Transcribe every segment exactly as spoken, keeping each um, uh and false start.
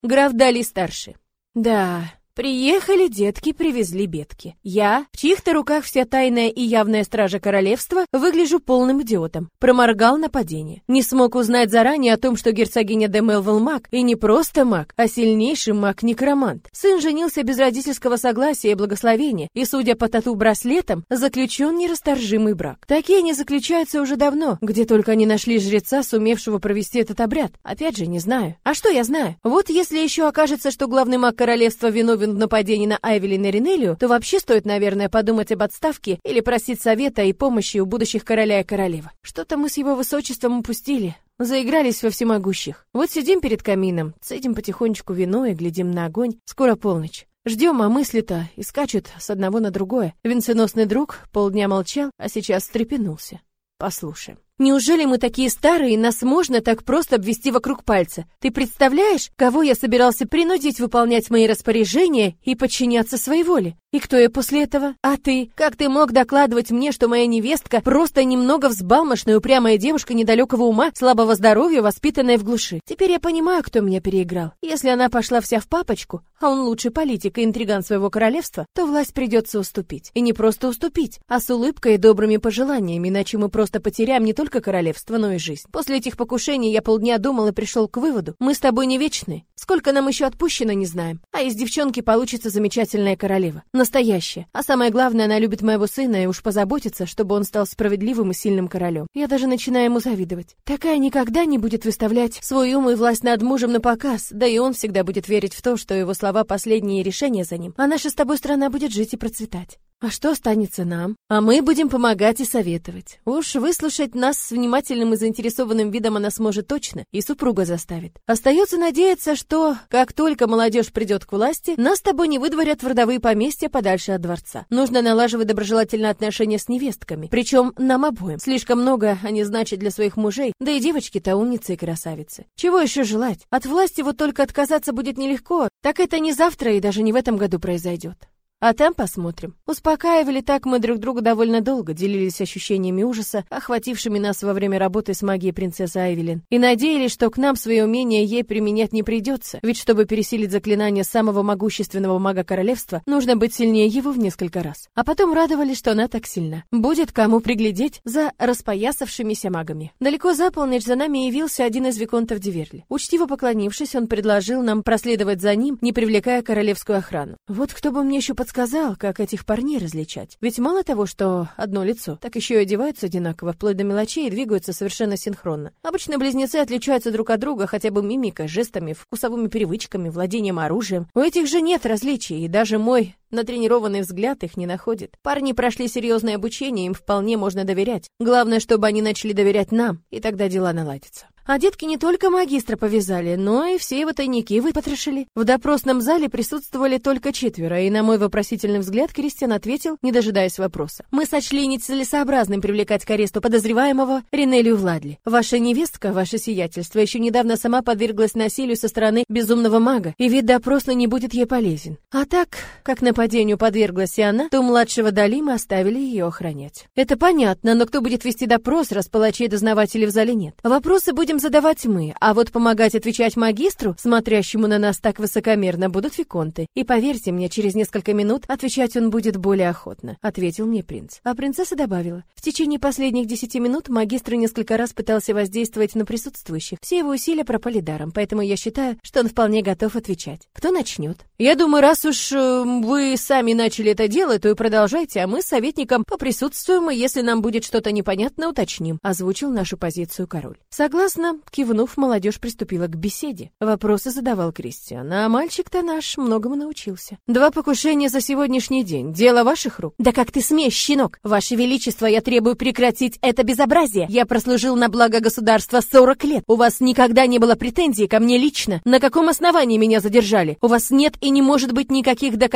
Граф Дали-старший. Да... Приехали детки, привезли бедки. Я, в чьих-то руках вся тайная и явная стража королевства, выгляжу полным идиотом. Проморгал нападение. Не смог узнать заранее о том, что герцогиня де Мелвилл маг, и не просто маг, а сильнейший маг-некромант. Сын женился без родительского согласия и благословения, и, судя по тату-браслетам, заключен нерасторжимый брак. Такие не заключаются уже давно, где только они нашли жреца, сумевшего провести этот обряд. Опять же, не знаю. А что я знаю? Вот если еще окажется, что главный маг королевства виновен в нападении на Айвелин и Ринелию, то вообще стоит, наверное, подумать об отставке или просить совета и помощи у будущих короля и королевы. Что-то мы с его высочеством упустили. Заигрались во всемогущих. Вот сидим перед камином, цедим потихонечку вино и глядим на огонь. Скоро полночь. Ждем, а мысли-то и скачут с одного на другое. Венценосный друг полдня молчал, а сейчас встрепенулся. Послушаем. Неужели мы такие старые, и нас можно так просто обвести вокруг пальца? Ты представляешь, кого я собирался принудить выполнять мои распоряжения и подчиняться своей воле? И кто я после этого? А ты? Как ты мог докладывать мне, что моя невестка просто немного взбалмошная, упрямая девушка недалекого ума, слабого здоровья, воспитанная в глуши? Теперь я понимаю, кто меня переиграл. Если она пошла вся в папочку, а он лучший политик и интриган своего королевства, то власть придется уступить. И не просто уступить, а с улыбкой и добрыми пожеланиями, иначе мы просто потеряем не только королевство, но и жизнь. После этих покушений я полдня думал и пришел к выводу: мы с тобой не вечны. Сколько нам еще отпущено, не знаем. А из девчонки получится замечательная королева. Настоящая. А самое главное, она любит моего сына и уж позаботится, чтобы он стал справедливым и сильным королем. Я даже начинаю ему завидовать. Такая никогда не будет выставлять свой ум и власть над мужем на показ, да и он всегда будет верить в то, что его слова последние решения за ним. А наша с тобой страна будет жить и процветать. А что останется нам? А мы будем помогать и советовать. Уж выслушать нас с внимательным и заинтересованным видом она сможет точно, и супруга заставит. Остается надеяться, что, как только молодежь придет к власти, нас с тобой не выдворят в родовые поместья подальше от дворца. Нужно налаживать доброжелательные отношения с невестками, причем нам обоим. Слишком много они значат для своих мужей, да и девочки-то умницы и красавицы. Чего еще желать? От власти вот только отказаться будет нелегко, так это не завтра и даже не в этом году произойдет. А там посмотрим. Успокаивали так мы друг друга довольно долго, делились ощущениями ужаса, охватившими нас во время работы с магией принцессы Айвелин, и надеялись, что к нам свои умения ей применять не придется, ведь чтобы пересилить заклинание самого могущественного мага королевства, нужно быть сильнее его в несколько раз. А потом радовались, что она так сильна. Будет кому приглядеть за распоясавшимися магами. Далеко за полночь за нами явился один из виконтов Диверли. Учтиво поклонившись, он предложил нам проследовать за ним, не привлекая королевскую охрану. Вот кто бы мне еще подсказал, сказал, как этих парней различать. Ведь мало того, что одно лицо, так еще и одеваются одинаково, вплоть до мелочей, и двигаются совершенно синхронно. Обычно близнецы отличаются друг от друга хотя бы мимикой, жестами, вкусовыми привычками, владением оружием. У этих же нет различий, и даже мой натренированный взгляд их не находит. Парни прошли серьезное обучение, им вполне можно доверять. Главное, чтобы они начали доверять нам, и тогда дела наладятся. А детки не только магистра повязали, но и все его тайники выпотрошили. В допросном зале присутствовали только четверо, и на мой вопросительный взгляд Кристиан ответил, не дожидаясь вопроса. Мы сочли нецелесообразным привлекать к аресту подозреваемого Ринелию Владли. Ваша невестка, ваше сиятельство, еще недавно сама подверглась насилию со стороны безумного мага, и вид допросный не будет ей полезен. А так, как нападению подверглась и она, то младшего Дали мы оставили ее охранять. Это понятно, но кто будет вести допрос, раз палачей и дознавателей в зале нет? Вопросы будем задавать мы, а вот помогать отвечать магистру, смотрящему на нас так высокомерно, будут виконты. И поверьте мне, через несколько минут отвечать он будет более охотно, ответил мне принц. А принцесса добавила: в течение последних десяти минут магистр несколько раз пытался воздействовать на присутствующих. Все его усилия пропали даром, поэтому я считаю, что он вполне готов отвечать. Кто начнет? Я думаю, раз уж э, вы сами начали это делать, то и продолжайте, а мы с советником поприсутствуем, и если нам будет что-то непонятно, уточним, озвучил нашу позицию король. Согласно, кивнув, молодежь приступила к беседе. Вопросы задавал Кристиан, а мальчик-то наш многому научился. Два покушения за сегодняшний день. Дело ваших рук? Да как ты смеешь, щенок? Ваше Величество, я требую прекратить это безобразие. Я прослужил на благо государства сорок лет. У вас никогда не было претензий ко мне лично. На каком основании меня задержали? У вас нет и не может быть никаких доказательств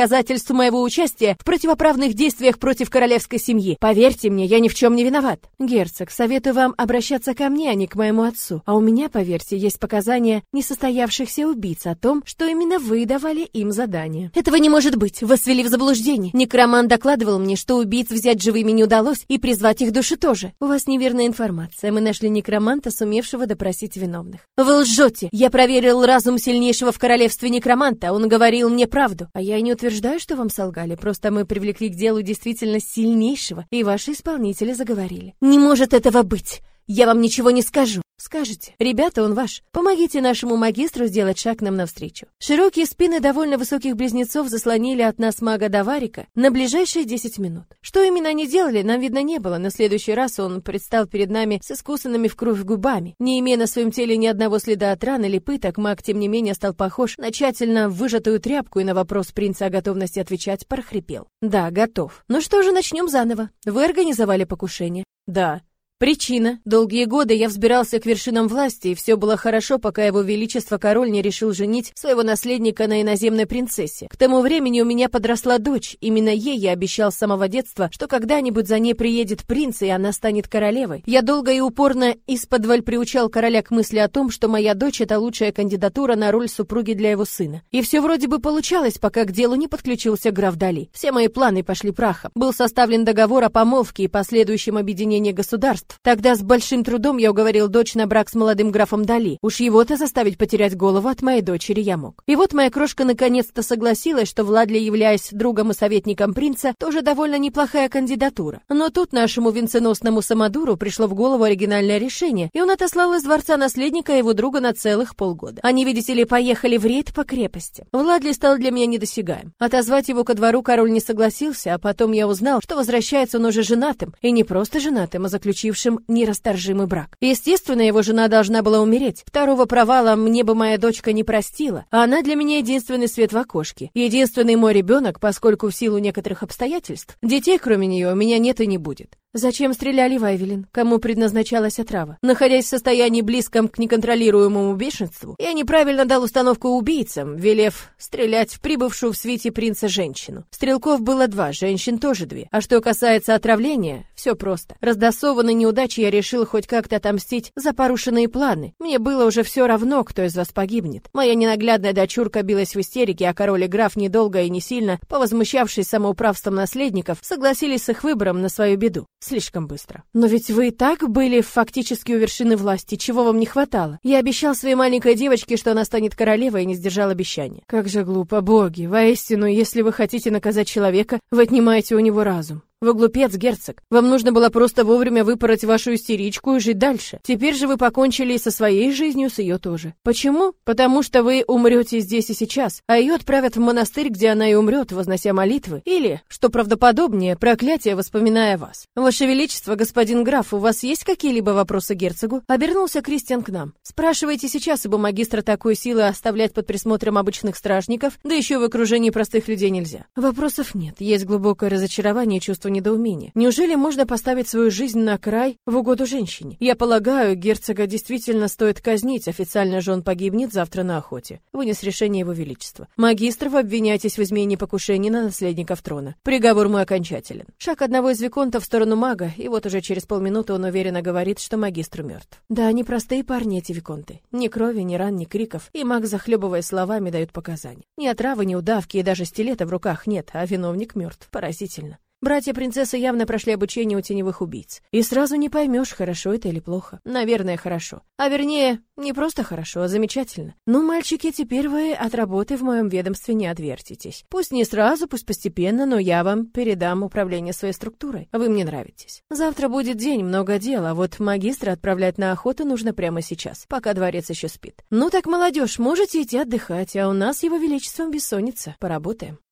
доказательств моего участия в противоправных действиях против королевской семьи. Поверьте мне, я ни в чем не виноват. Герцог, советую вам обращаться ко мне, а не к моему отцу. А у меня, поверьте, есть показания несостоявшихся убийц о том, что именно вы давали им задание. Этого не может быть, вас ввели в заблуждение. Некромант докладывал мне, что убийц взять живыми не удалось, и призвать их души тоже. У вас неверная информация. Мы нашли некроманта, сумевшего допросить виновных. Вы лжете. Я проверил разум сильнейшего в королевстве некроманта. Он говорил мне правду. А я и не утверждаю, что вам солгали. Просто мы привлекли к делу действительно сильнейшего, и ваши исполнители заговорили. Не может этого быть. Я вам ничего не скажу. Скажете, ребята, он ваш. Помогите нашему магистру сделать шаг нам навстречу. Широкие спины довольно высоких близнецов заслонили от нас мага Даварика на ближайшие десять минут. Что именно они делали, нам видно не было, но в следующий раз он предстал перед нами с искусанными в кровь губами. Не имея на своем теле ни одного следа от ран или пыток, маг, тем не менее, стал похож на тщательно выжатую тряпку и на вопрос принца о готовности отвечать прохрипел. Да, готов. Ну что же, начнем заново. Вы организовали покушение? Да. Причина. Долгие годы я взбирался к вершинам власти, и все было хорошо, пока его величество король не решил женить своего наследника на иноземной принцессе. К тому времени у меня подросла дочь. Именно ей я обещал с самого детства, что когда-нибудь за ней приедет принц, и она станет королевой. Я долго и упорно исподволь приучал короля к мысли о том, что моя дочь — это лучшая кандидатура на роль супруги для его сына. И все вроде бы получалось, пока к делу не подключился граф Дали. Все мои планы пошли прахом. Был составлен договор о помолвке и последующем объединении государств. Тогда с большим трудом я уговорил дочь на брак с молодым графом Дали. Уж его-то заставить потерять голову от моей дочери я мог. И вот моя крошка наконец-то согласилась, что Владли, являясь другом и советником принца, тоже довольно неплохая кандидатура. Но тут нашему венценосному самодуру пришло в голову оригинальное решение, и он отослал из дворца наследника и его друга на целых полгода. Они, видите ли, поехали в рейд по крепости. Владли стал для меня недосягаем. Отозвать его ко двору король не согласился, а потом я узнал, что возвращается он уже женатым, и не просто женатым, а заключившим нерасторжимый брак. Естественно, его жена должна была умереть. Второго провала мне бы моя дочка не простила, а она для меня единственный свет в окошке. Единственный мой ребенок, поскольку в силу некоторых обстоятельств детей, кроме нее, у меня нет и не будет. Зачем стреляли в Айвелин? Кому предназначалась отрава? Находясь в состоянии близком к неконтролируемому бешенству, я неправильно дал установку убийцам, велев стрелять в прибывшую в свите принца женщину. Стрелков было два, женщин тоже две. А что касается отравления, все просто. Раздосованный неудачей я решил хоть как-то отомстить за порушенные планы. Мне было уже все равно, кто из вас погибнет. Моя ненаглядная дочурка билась в истерике, а король и граф, недолго и не сильно, повозмущавшись самоуправством наследников, согласились с их выбором на свою беду. Слишком быстро. Но ведь вы и так были фактически у вершины власти, чего вам не хватало? Я обещал своей маленькой девочке, что она станет королевой, и не сдержал обещания. Как же глупо, боги. Воистину, если вы хотите наказать человека, вы отнимаете у него разум. Вы глупец, герцог. Вам нужно было просто вовремя выпороть вашу истеричку и жить дальше. Теперь же вы покончили и со своей жизнью, с ее тоже. Почему? Потому что вы умрете здесь и сейчас, а ее отправят в монастырь, где она и умрет, вознося молитвы. Или, что правдоподобнее, проклятие, воспоминая вас. Ваше Величество, господин граф, у вас есть какие-либо вопросы к герцогу? Обернулся Кристиан к нам. Спрашивайте сейчас, ибо магистра такой силы оставлять под присмотром обычных стражников, да еще в окружении простых людей нельзя. Вопросов нет. Есть глубокое разочарование и чувство недоумения. Неужели можно поставить свою жизнь на край в угоду женщине? Я полагаю, герцога действительно стоит казнить, официально же он погибнет завтра на охоте. Вынес решение его величества. Магистр, вы обвиняетесь в измене и покушении на наследников трона. Приговор мой окончателен. Шаг одного из виконтов в сторону мага, и вот уже через полминуты он уверенно говорит, что магистр мертв. Да, они простые парни, эти виконты. Ни крови, ни ран, ни криков, и маг, захлебывая словами, дает показания. Ни отравы, ни удавки, и даже стилета в руках нет, а виновник мертв. Поразительно. Братья-принцессы явно прошли обучение у теневых убийц. И сразу не поймешь, хорошо это или плохо. Наверное, хорошо. А вернее, не просто хорошо, а замечательно. Ну, мальчики, теперь вы от работы в моем ведомстве не отвертитесь. Пусть не сразу, пусть постепенно, но я вам передам управление своей структурой. Вы мне нравитесь. Завтра будет день, много дел, а вот магистра отправлять на охоту нужно прямо сейчас, пока дворец еще спит. Ну так, молодежь, можете идти отдыхать, а у нас, его величеством, бессонница. Поработаем.